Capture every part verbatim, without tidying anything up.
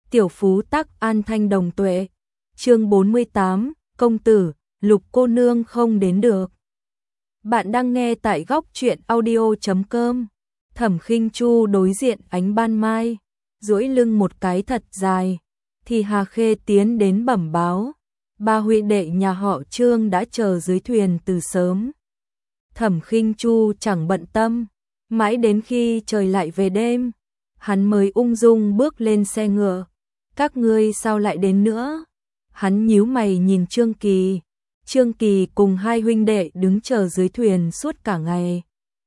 tiểu phú tắc an thanh đồng tuệ. Chương bốn mươi tám, công tử, Lục cô nương không đến được. Bạn đang nghe tại góc truyện audio chấm com. Thẩm Khinh Chu đối diện ánh ban mai, duỗi lưng một cái thật dài, thì Hà Khê tiến đến bẩm báo, ba huynh đệ nhà họ Trương đã chờ dưới thuyền từ sớm. Thẩm Khinh Chu chẳng bận tâm, mãi đến khi trời lại về đêm, hắn mới ung dung bước lên xe ngựa. Các ngươi sao lại đến nữa? Hắn nhíu mày nhìn Trương Kỳ. Trương Kỳ cùng hai huynh đệ đứng chờ dưới thuyền suốt cả ngày,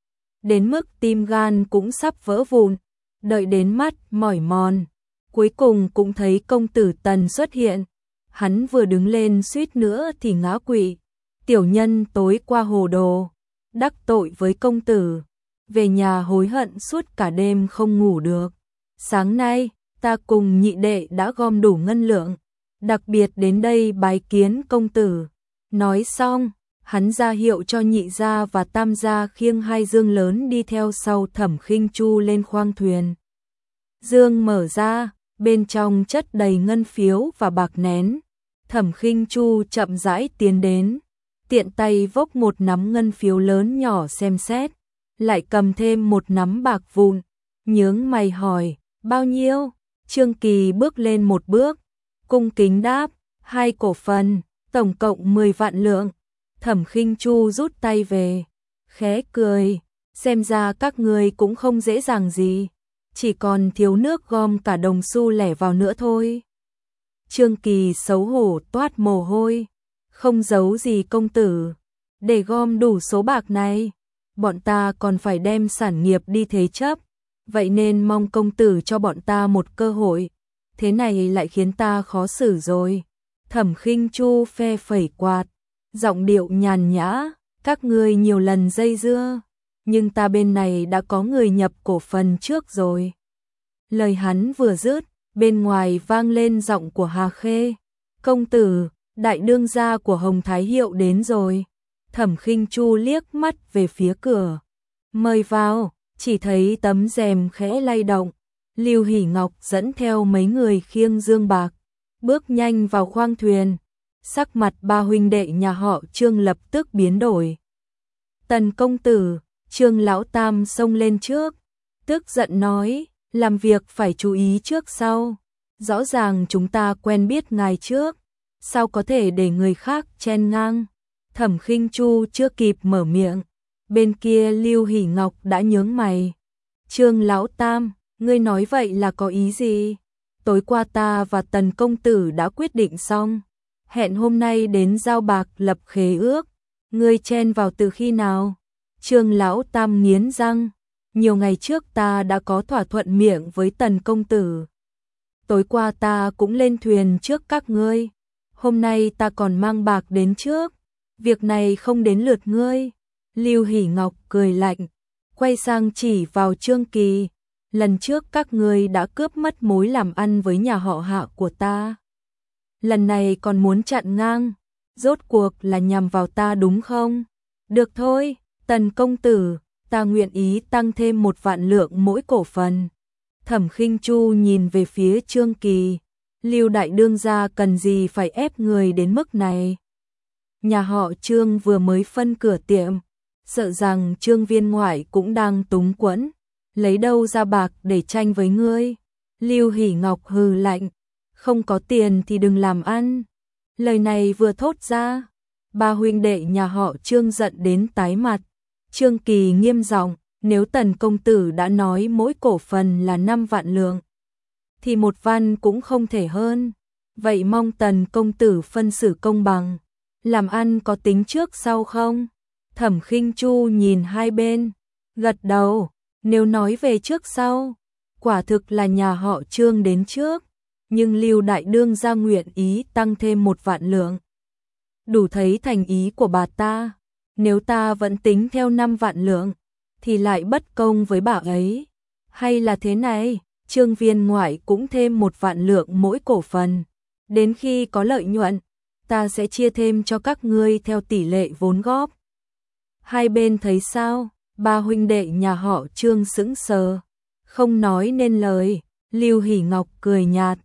đến mức tim gan cũng sắp vỡ vụn, đợi đến mắt mỏi mòn, cuối cùng cũng thấy công tử Tần xuất hiện. Hắn vừa đứng lên suýt nữa thì ngã quỵ. Tiểu nhân tối qua hồ đồ, đắc tội với công tử, về nhà hối hận suốt cả đêm không ngủ được. Sáng nay, ta cùng nhị đệ đã gom đủ ngân lượng, đặc biệt đến đây bái kiến công tử. Nói xong, hắn ra hiệu cho nhị gia và tam gia khiêng hai dương lớn đi theo sau Thẩm Khinh Chu lên khoang thuyền. Dương mở ra, bên trong chất đầy ngân phiếu và bạc nén. Thẩm Khinh Chu chậm rãi tiến đến, tiện tay vốc một nắm ngân phiếu lớn nhỏ xem xét, lại cầm thêm một nắm bạc vụn, nhướng mày hỏi, bao nhiêu? Trương Kỳ bước lên một bước, cung kính đáp, hai cổ phần, tổng cộng mười vạn lượng. Thẩm Khinh Chu rút tay về, khẽ cười, xem ra các ngươi cũng không dễ dàng gì, chỉ còn thiếu nước gom cả đồng xu lẻ vào nữa thôi. Trương Kỳ xấu hổ toát mồ hôi, không giấu gì công tử, để gom đủ số bạc này, bọn ta còn phải đem sản nghiệp đi thế chấp, vậy nên mong công tử cho bọn ta một cơ hội, thế này lại khiến ta khó xử rồi. Thẩm Khinh Chu phe phẩy quạt, giọng điệu nhàn nhã, các ngươi nhiều lần dây dưa, nhưng ta bên này đã có người nhập cổ phần trước rồi. Lời hắn vừa dứt, bên ngoài vang lên giọng của Hà Khê, công tử, đại đương gia của Hồng Thái Hiệu đến rồi. Thẩm Khinh Chu liếc mắt về phía cửa, mời vào. Chỉ thấy tấm rèm khẽ lay động, Lưu Hỷ Ngọc dẫn theo mấy người khiêng dương bạc, bước nhanh vào khoang thuyền. Sắc mặt ba huynh đệ nhà họ Trương lập tức biến đổi. Tần công tử, Trương lão tam xông lên trước, tức giận nói, làm việc phải chú ý trước sau, rõ ràng chúng ta quen biết ngài trước, sao có thể để người khác chen ngang. Thẩm Khinh Chu chưa kịp mở miệng, bên kia Lưu Hỷ Ngọc đã nhướng mày. Trương lão tam, ngươi nói vậy là có ý gì? Tối qua ta và Tần công tử đã quyết định xong, hẹn hôm nay đến giao bạc lập khế ước, ngươi chen vào từ khi nào? Trương lão tam nghiến răng, nhiều ngày trước ta đã có thỏa thuận miệng với Tần công tử. Tối qua ta cũng lên thuyền trước các ngươi, hôm nay ta còn mang bạc đến trước, việc này không đến lượt ngươi. Lưu Hỷ Ngọc cười lạnh, quay sang chỉ vào Trương Kỳ, lần trước các ngươi đã cướp mất mối làm ăn với nhà họ Hạ của ta, lần này còn muốn chặn ngang, rốt cuộc là nhằm vào ta đúng không? Được thôi, Tần công tử, ta nguyện ý tăng thêm một vạn lượng mỗi cổ phần. Thẩm Khinh Chu nhìn về phía Trương Kỳ, Lưu đại đương gia cần gì phải ép người đến mức này? Nhà họ Trương vừa mới phân cửa tiệm, sợ rằng Trương viên ngoại cũng đang túng quẫn, lấy đâu ra bạc để tranh với ngươi. Lưu Hỷ Ngọc hừ lạnh, không có tiền thì đừng làm ăn. Lời này vừa thốt ra, ba huynh đệ nhà họ Trương giận đến tái mặt. Trương Kỳ nghiêm giọng, nếu Tần công tử đã nói mỗi cổ phần là năm vạn lượng, thì một văn cũng không thể hơn. Vậy mong Tần công tử phân xử công bằng, làm ăn có tính trước sau không? Thẩm Khinh Chu nhìn hai bên, gật đầu, nếu nói về trước sau, quả thực là nhà họ Trương đến trước, nhưng Lưu đại đương gia nguyện ý tăng thêm một vạn lượng, đủ thấy thành ý của bà ta. Nếu ta vẫn tính theo năm vạn lượng, thì lại bất công với bà ấy. Hay là thế này, Trương viên ngoại cũng thêm một vạn lượng mỗi cổ phần, đến khi có lợi nhuận, ta sẽ chia thêm cho các ngươi theo tỷ lệ vốn góp. Hai bên thấy sao? Ba huynh đệ nhà họ Trương sững sờ, không nói nên lời. Lưu Hỷ Ngọc cười nhạt,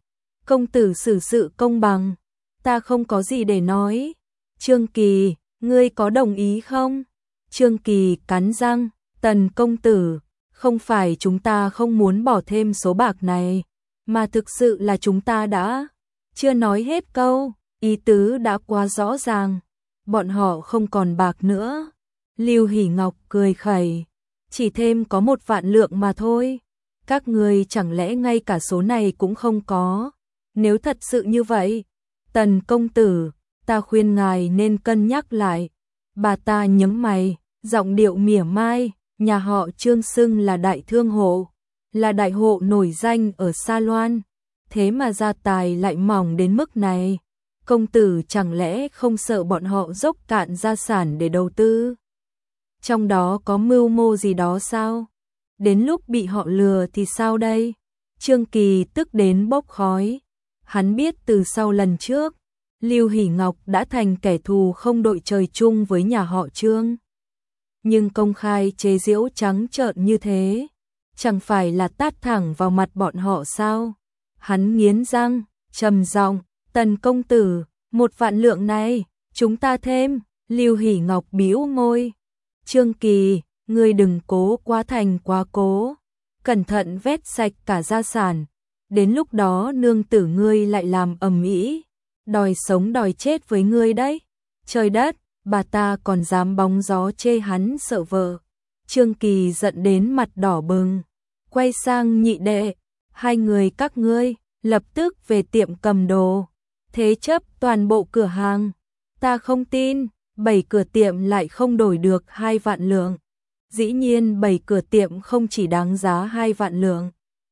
công tử xử sự công bằng, ta không có gì để nói. Trương Kỳ, ngươi có đồng ý không? Trương Kỳ cắn răng, Tần công tử, không phải chúng ta không muốn bỏ thêm số bạc này, mà thực sự là chúng ta đã chưa nói hết câu, ý tứ đã quá rõ ràng, bọn họ không còn bạc nữa. Lưu Hỷ Ngọc cười khẩy, chỉ thêm có một vạn lượng mà thôi, các ngươi chẳng lẽ ngay cả số này cũng không có? Nếu thật sự như vậy, Tần công tử, ta khuyên ngài nên cân nhắc lại. Bà ta nhướng mày, giọng điệu mỉa mai, nhà họ Trương xưng là đại thương hộ, là đại hộ nổi danh ở Sa Loan, thế mà gia tài lại mỏng đến mức này. Công tử chẳng lẽ không sợ bọn họ dốc cạn gia sản để đầu tư? Trong đó có mưu mô gì đó sao? Đến lúc bị họ lừa thì sao đây? Trương Kỳ tức đến bốc khói. Hắn biết từ sau lần trước, Lưu Hỷ Ngọc đã thành kẻ thù không đội trời chung với nhà họ Trương. Nhưng công khai chế giễu trắng trợn như thế, chẳng phải là tát thẳng vào mặt bọn họ sao? Hắn nghiến răng, trầm giọng, Tần công tử, một vạn lượng này, chúng ta thêm. Lưu Hỷ Ngọc bĩu môi. Trương Kỳ, ngươi đừng cố quá thành quá cố, cẩn thận vét sạch cả gia sản, đến lúc đó nương tử ngươi lại làm ầm ĩ, đòi sống đòi chết với ngươi đấy. Trời đất, bà ta còn dám bóng gió chê hắn sợ vợ. Trương Kỳ giận đến mặt đỏ bừng, quay sang nhị đệ, hai người các ngươi lập tức về tiệm cầm đồ, thế chấp toàn bộ cửa hàng. Ta không tin, bảy cửa tiệm lại không đổi được hai vạn lượng. Dĩ nhiên bảy cửa tiệm không chỉ đáng giá hai vạn lượng.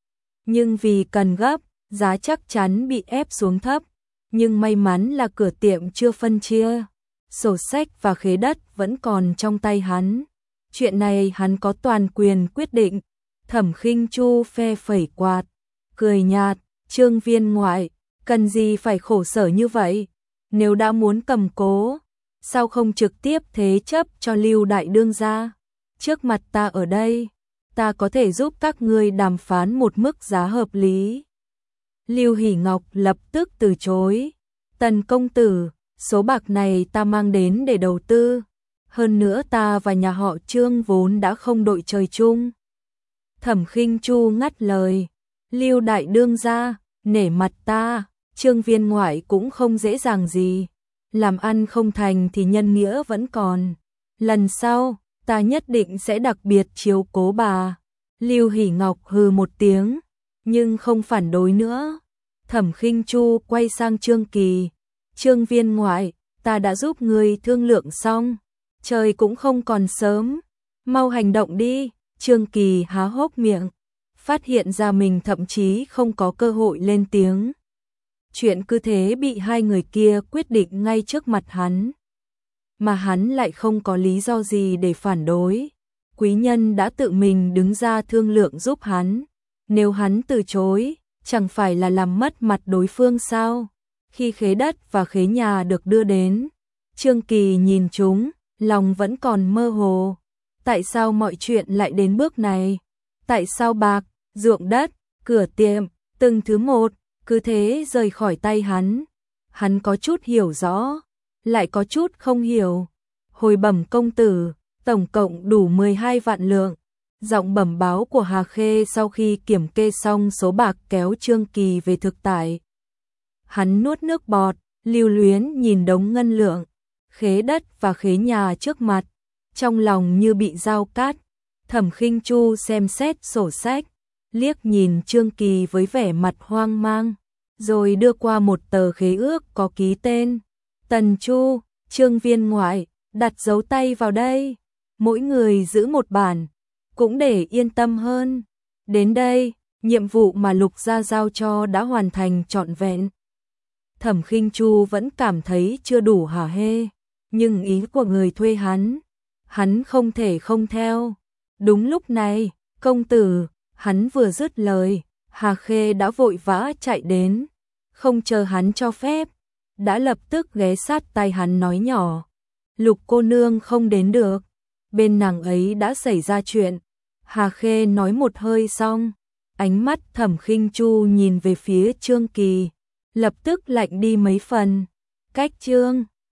Nhưng vì cần gấp, giá chắc chắn bị ép xuống thấp. Nhưng may mắn là cửa tiệm chưa phân chia. Sổ sách và khế đất vẫn còn trong tay hắn. Chuyện này hắn có toàn quyền quyết định. Thẩm Khinh Chu phe phẩy quạt, cười nhạt, Trương viên ngoại, cần gì phải khổ sở như vậy? Nếu đã muốn cầm cố, sao không trực tiếp thế chấp cho Lưu đại đương gia? Trước mặt ta ở đây, ta có thể giúp các ngươi đàm phán một mức giá hợp lý. Lưu Hỷ Ngọc lập tức từ chối. Tần công tử, số bạc này ta mang đến để đầu tư. Hơn nữa ta và nhà họ Trương vốn đã không đội trời chung. Thẩm Khinh Chu ngắt lời. Lưu đại đương gia, nể mặt ta, Trương viên ngoại cũng không dễ dàng gì. Làm ăn không thành thì nhân nghĩa vẫn còn. Lần sau, ta nhất định sẽ đặc biệt chiếu cố bà. Lưu Hỷ Ngọc hừ một tiếng, nhưng không phản đối nữa. Thẩm Khinh Chu quay sang Trương Kỳ. Trương viên ngoại, ta đã giúp ngươi thương lượng xong. Trời cũng không còn sớm. Mau hành động đi. Trương Kỳ há hốc miệng, phát hiện ra mình thậm chí không có cơ hội lên tiếng. Chuyện cứ thế bị hai người kia quyết định ngay trước mặt hắn. Mà hắn lại không có lý do gì để phản đối. Quý nhân đã tự mình đứng ra thương lượng giúp hắn. Nếu hắn từ chối, chẳng phải là làm mất mặt đối phương sao? Khi khế đất và khế nhà được đưa đến, Trương Kỳ nhìn chúng, lòng vẫn còn mơ hồ. Tại sao mọi chuyện lại đến bước này? Tại sao bạc, ruộng đất, cửa tiệm, từng thứ một, cứ thế rời khỏi tay hắn? Hắn có chút hiểu rõ, lại có chút không hiểu. Hồi bẩm công tử, tổng cộng đủ mười hai vạn lượng. Giọng bẩm báo của Hà Khê sau khi kiểm kê xong số bạc kéo Trương Kỳ về thực tại. Hắn nuốt nước bọt, lưu luyến nhìn đống ngân lượng, khế đất và khế nhà trước mặt, trong lòng như bị dao cát. Thẩm Khinh Chu xem xét sổ sách, liếc nhìn Trương Kỳ với vẻ mặt hoang mang, rồi đưa qua một tờ khế ước có ký tên Tần Chu, Trương viên ngoại, đặt dấu tay vào đây. Mỗi người giữ một bản, cũng để yên tâm hơn. Đến đây, nhiệm vụ mà Lục gia giao cho đã hoàn thành trọn vẹn. Thẩm Khinh Chu vẫn cảm thấy chưa đủ hả hê, nhưng ý của người thuê hắn, hắn không thể không theo. Đúng lúc này, công tử, hắn vừa dứt lời, Hà Khê đã vội vã chạy đến, không chờ hắn cho phép, đã lập tức ghé sát tai hắn nói nhỏ. Lục cô nương không đến được, bên nàng ấy đã xảy ra chuyện. Hà Khê nói một hơi xong, ánh mắt Thẩm Khinh Chu nhìn về phía Trương Kỳ, lập tức lạnh đi mấy phần. Cách chương